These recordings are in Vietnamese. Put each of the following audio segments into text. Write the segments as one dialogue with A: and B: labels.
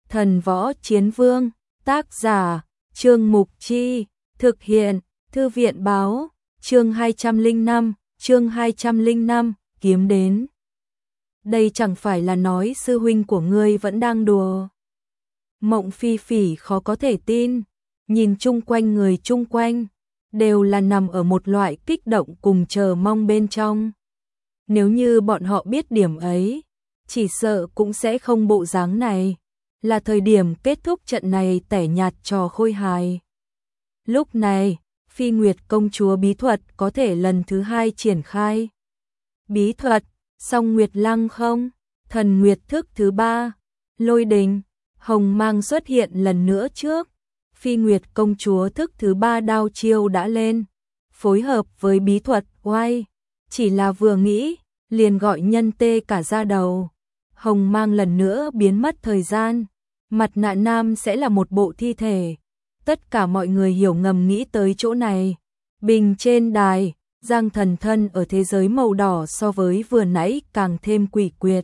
A: Thần Võ Chiến Vương, tác giả, Trương Mục Chi, thực hiện, Thư viện Báo, chương 205, kiếm đến. Đây chẳng phải là nói sư huynh của ngươi vẫn đang đùa. Mộng Phi Phỉ khó có thể tin, nhìn chung quanh người chung quanh, đều là nằm ở một loại kích động cùng chờ mong bên trong. Nếu như bọn họ biết điểm ấy, chỉ sợ cũng sẽ không bộ dáng này, là thời điểm kết thúc trận này tẻ nhạt trò khôi hài. Lúc này, Phi Nguyệt công chúa bí thuật có thể lần thứ 2 triển khai. Bí thuật, song Nguyệt Lăng không, thần Nguyệt thức thứ 3, lôi đình, hồng mang xuất hiện lần nữa trước. Phi Nguyệt công chúa thức thứ 3 đao chiêu đã lên, phối hợp với bí thuật oai, chỉ là vừa nghĩ, liền gọi nhân tê cả da đầu. Hồng mang lần nữa biến mất thời gian, mặt nạ nam sẽ là một bộ thi thể. Tất cả mọi người hiểu ngầm nghĩ tới chỗ này. Bình trên đài, Giang Thần thân ở thế giới màu đỏ so với vừa nãy càng thêm quỷ quyệt.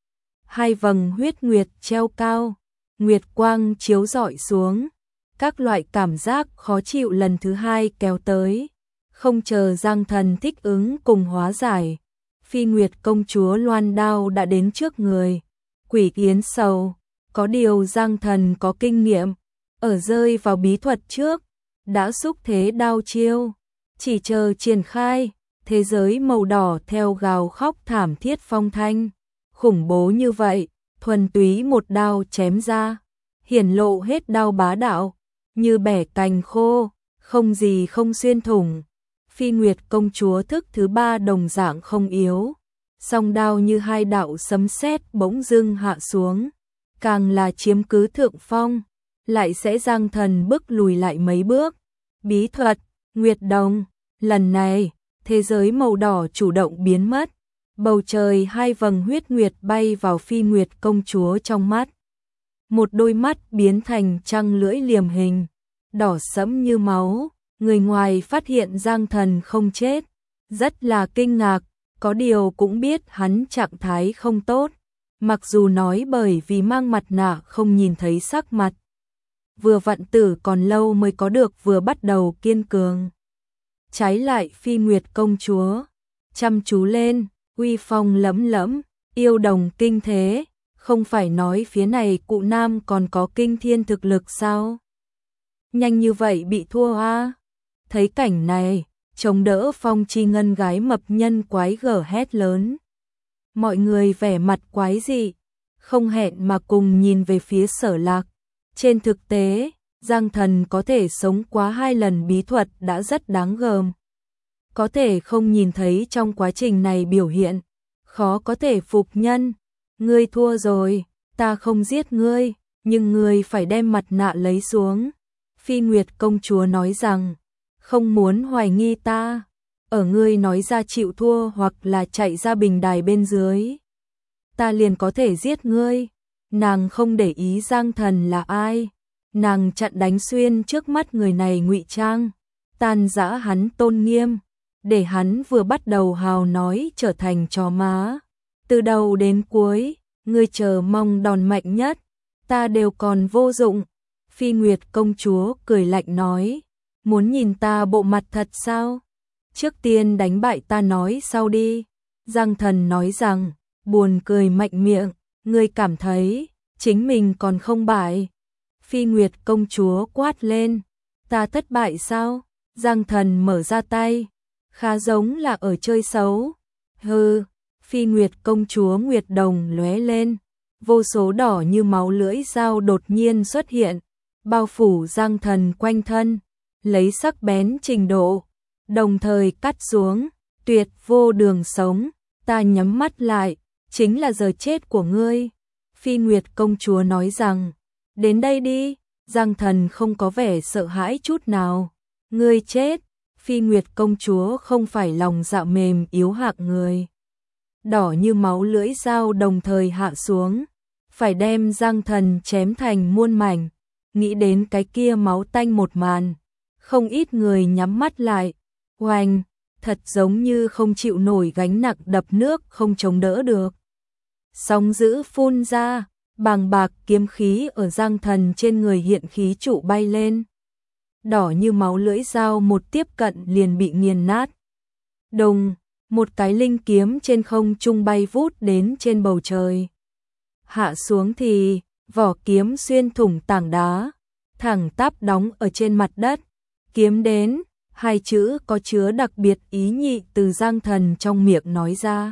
A: Hai vầng huyết nguyệt treo cao, nguyệt quang chiếu rọi xuống, các loại cảm giác khó chịu lần thứ 2 kéo tới. Không chờ Giang Thần thích ứng cùng hóa giải, Phi Nguyệt công chúa loan đao đã đến trước người. Quỷ Yến Sầu, có điều Giang Thần có kinh nghiệm, ở rơi vào bí thuật trước, đã xúc thế đao chiêu, chỉ chờ triển khai, thế giới màu đỏ theo gào khóc thảm thiết phong thanh, khủng bố như vậy, thuần túy một đao chém ra, hiển lộ hết đao bá đạo, như bẻ cành khô, không gì không xuyên thủng. Phi Nguyệt công chúa thức thứ 3 đồng dạng không yếu, song đao như hai đạo sấm sét bỗng dưng hạ xuống, càng là chiếm cứ thượng phong, lại sẽ Giang Thần bước lùi lại mấy bước. Bí thuật, Nguyệt Đồng, lần này, thế giới màu đỏ chủ động biến mất, bầu trời hai vầng huyết nguyệt bay vào Phi Nguyệt công chúa trong mắt. Một đôi mắt biến thành trăng lưỡi liềm hình, đỏ sẫm như máu, người ngoài phát hiện Giang Thần không chết, rất là kinh ngạc, có điều cũng biết hắn trạng thái không tốt, mặc dù nói bởi vì mang mặt nạ không nhìn thấy sắc mặt. Vừa vặn tử còn lâu mới có được vừa bắt đầu kiên cường. Trái lại Phi Nguyệt công chúa, chăm chú lên, uy phong lẫm lẫm, yêu đồng kinh thế, không phải nói phía này cụ nam còn có kinh thiên thực lực sao? Nhanh như vậy bị thua à? Thấy cảnh này, chống đỡ Phong Chi Ngân gái mập nhân quái gở hét lớn. Mọi người vẻ mặt quái dị, không hẹn mà cùng nhìn về phía Sở Lạc. Trên thực tế, Giang Thần có thể sống quá 2 lần bí thuật đã rất đáng gờm. Có thể không nhìn thấy trong quá trình này biểu hiện, khó có thể phục nhân. Ngươi thua rồi, ta không giết ngươi, nhưng ngươi phải đem mặt nạ lấy xuống. Phi Nguyệt công chúa nói rằng, không muốn hoài nghi ta, ở ngươi nói ra chịu thua hoặc là chạy ra bình đài bên dưới, ta liền có thể giết ngươi. Nàng không để ý Giang Thần là ai, nàng chặn đánh xuyên trước mắt người này ngụy trang, tan rã hắn tôn nghiêm, để hắn vừa bắt đầu hào nói trở thành chó má. Từ đầu đến cuối, ngươi chờ mong đòn mạnh nhất, ta đều còn vô dụng. Phi Nguyệt công chúa cười lạnh nói, muốn nhìn ta bộ mặt thật sao? Trước tiên đánh bại ta nói sau đi. Giang Thần nói rằng, buồn cười mạnh miệng, ngươi cảm thấy chính mình còn không bại. Phi Nguyệt công chúa quát lên, ta thất bại sao? Giang Thần mở ra tay, khá giống là ở chơi xấu. Hừ. Phi Nguyệt công chúa Nguyệt Đồng lóe lên, vô số đỏ như máu lưỡi dao đột nhiên xuất hiện, bao phủ Giang Thần quanh thân, lấy sắc bén trình độ, đồng thời cắt xuống, tuyệt vô đường sống, ta nhắm mắt lại, chính là giờ chết của ngươi. Phi Nguyệt công chúa nói rằng, đến đây đi. Giang Thần không có vẻ sợ hãi chút nào, ngươi chết. Phi Nguyệt công chúa không phải lòng dạ mềm yếu hạng người. Đỏ như máu lưỡi dao đồng thời hạ xuống, phải đem Giang Thần chém thành muôn mảnh. Nghĩ đến cái kia máu tanh một màn, không ít người nhắm mắt lại. Oanh, thật giống như không chịu nổi gánh nặng đập nước không chống đỡ được. Sóng dữ phun ra, bàng bạc kiếm khí ở Giang Thần trên người hiện khí trụ bay lên. Đỏ như máu lưỡi dao một tiếp cận liền bị nghiền nát. Đùng, một cái linh kiếm trên không trung bay vút đến trên bầu trời. Hạ xuống thì, vỏ kiếm xuyên thủng tảng đá, thẳng tắp đóng ở trên mặt đất. Kiếm đến, hai chữ có chứa đặc biệt ý nhị từ Giang Thần trong miệng nói ra.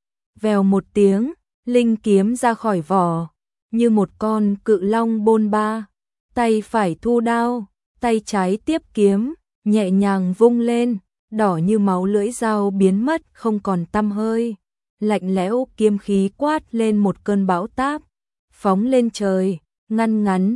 A: Vèo một tiếng, linh kiếm ra khỏi vỏ, như một con cự long bôn ba. Tay phải thu đao, tay trái tiếp kiếm, nhẹ nhàng vung lên, đỏ như máu lưỡi dao biến mất không còn tăm hơi. Lạnh lẽo kiếm khí quát lên một cơn bão táp, phóng lên trời, ngăn ngắn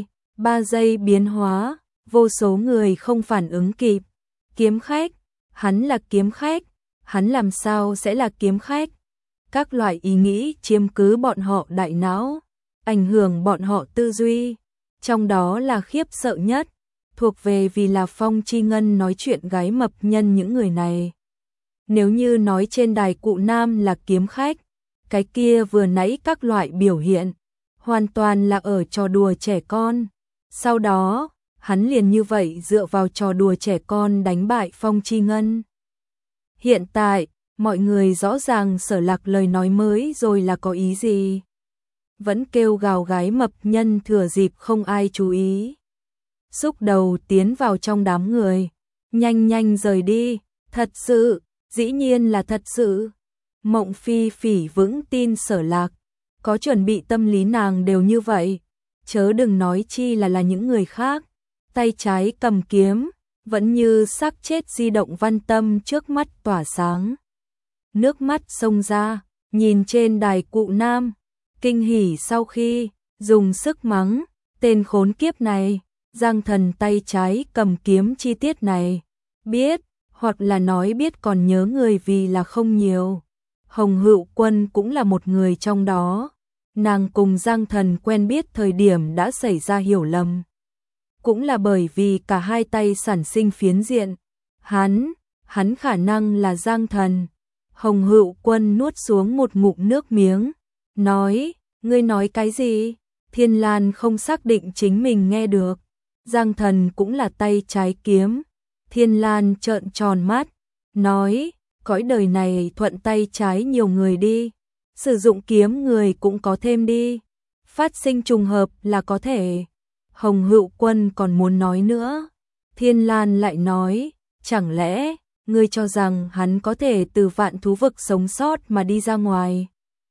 A: 2-3 giây biến hóa, vô số người không phản ứng kịp. Kiếm khách, hắn là kiếm khách, hắn làm sao sẽ là kiếm khách? Các loại ý nghĩ chiếm cứ bọn họ đại não, ảnh hưởng bọn họ tư duy, trong đó là khiếp sợ nhất, thuộc về vì là Phong Chi Ngân nói chuyện gái mập nhân những người này. Nếu như nói trên đài cụ nam là kiếm khách, cái kia vừa nãy các loại biểu hiện, hoàn toàn là ở trò đùa trẻ con. Sau đó, hắn liền như vậy dựa vào trò đùa trẻ con đánh bại Phong Chi Ngân. Hiện tại, mọi người rõ ràng Sở Lạc lời nói mới rồi là có ý gì. Vẫn kêu gào gái mập nhân thừa dịp không ai chú ý. Xúc đầu tiến vào trong đám người, nhanh nhanh rời đi, thật sự, dĩ nhiên là thật sự. Mộng Phi Phỉ vững tin Sở Lạc, có chuẩn bị tâm lý nàng đều như vậy, chớ đừng nói chi là những người khác. Tay trái cầm kiếm, vẫn như xác chết di động Văn Tâm trước mắt tỏa sáng. Nước mắt xông ra, nhìn trên đài cụ nam, kinh hỉ sau khi dùng sức mắng, tên khốn kiếp này. Giang Thần tay trái cầm kiếm chi tiết này, biết, hoặc là nói biết còn nhớ người vì là không nhiều. Hồng Hựu Quân cũng là một người trong đó, nàng cùng Giang Thần quen biết thời điểm đã xảy ra hiểu lầm. Cũng là bởi vì cả hai tay sản sinh phiến diện, hắn khả năng là Giang Thần. Hồng Hựu Quân nuốt xuống một ngụm nước miếng, nói, ngươi nói cái gì? Thiên Lan không xác định chính mình nghe được. Giang Thần cũng là tay trái kiếm. Thiên Lan trợn tròn mắt, nói, cõi đời này thuận tay trái nhiều người đi, sử dụng kiếm người cũng có thêm đi, phát sinh trùng hợp là có thể. Hồng Hựu Quân còn muốn nói nữa, Thiên Lan lại nói, chẳng lẽ ngươi cho rằng hắn có thể từ vạn thú vực sống sót mà đi ra ngoài?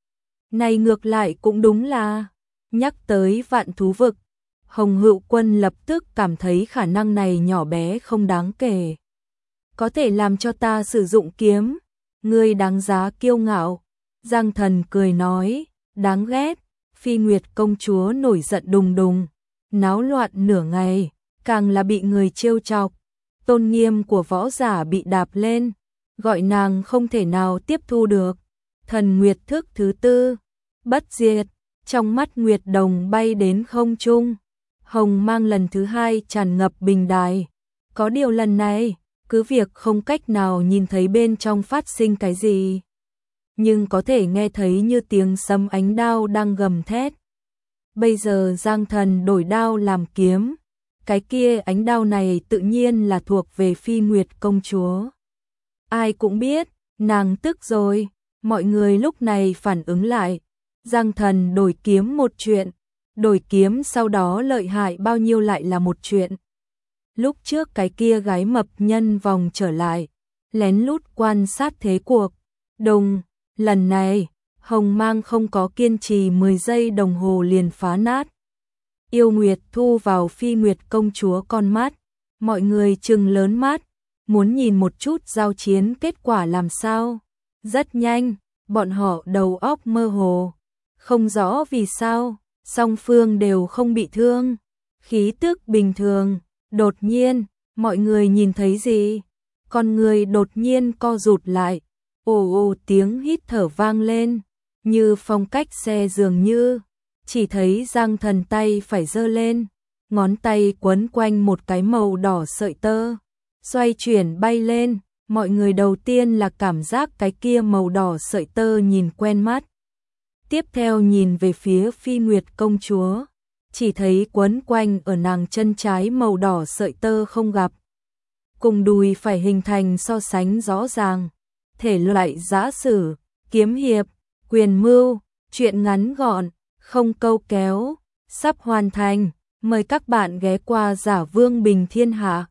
A: Này ngược lại cũng đúng là, nhắc tới vạn thú vực, Hồng Hựu Quân lập tức cảm thấy khả năng này nhỏ bé không đáng kể. Có thể làm cho ta sử dụng kiếm, ngươi đáng giá kiêu ngạo. Giang Thần cười nói, đáng ghét. Phi Nguyệt công chúa nổi giận đùng đùng, náo loạn nửa ngày, càng là bị người trêu chọc. Tôn nghiêm của võ giả bị đạp lên, gọi nàng không thể nào tiếp thu được. Thần Nguyệt thức thứ tư, bất diệt, trong mắt Nguyệt Đồng bay đến không trung. Hồng mang lần thứ hai tràn ngập bình đài. Có điều lần này, cứ việc không cách nào nhìn thấy bên trong phát sinh cái gì, nhưng có thể nghe thấy như tiếng sấm ánh đao đang gầm thét. Bây giờ Giang Thần đổi đao làm kiếm, cái kia ánh đao này tự nhiên là thuộc về Phi Nguyệt công chúa. Ai cũng biết, nàng tức rồi, mọi người lúc này phản ứng lại. Giang Thần đổi kiếm một chuyện, đổi kiếm sau đó lợi hại bao nhiêu lại là một chuyện. Lúc trước cái kia gái mập nhân vòng trở lại, lén lút quan sát thế cuộc. Đùng, lần này, Hồng mang không có kiên trì 10 giây đồng hồ liền phá nát. Yêu Nguyệt thu vào Phi Nguyệt công chúa con mắt, mọi người trừng lớn mắt, muốn nhìn một chút giao chiến kết quả làm sao. Rất nhanh, bọn họ đầu óc mơ hồ, không rõ vì sao, song phương đều không bị thương, khí tức bình thường. Đột nhiên, mọi người nhìn thấy gì? Con người đột nhiên co rụt lại, ồ ồ tiếng hít thở vang lên, như phong cách xe dường như. Chỉ thấy Giang Thần tay phải giơ lên, ngón tay quấn quanh một cái màu đỏ sợi tơ, xoay chuyển bay lên. Mọi người đầu tiên là cảm giác cái kia màu đỏ sợi tơ nhìn quen mắt. Tiếp theo nhìn về phía Phi Nguyệt công chúa, chỉ thấy quấn quanh ở nàng chân trái màu đỏ sợi tơ không gặp. Cùng đùi phải hình thành so sánh rõ ràng. Thể loại giã sử, kiếm hiệp, quyền mưu, truyện ngắn gọn, không câu kéo, sắp hoàn thành. Mời các bạn ghé qua Giả Vương Bình Thiên Hạ.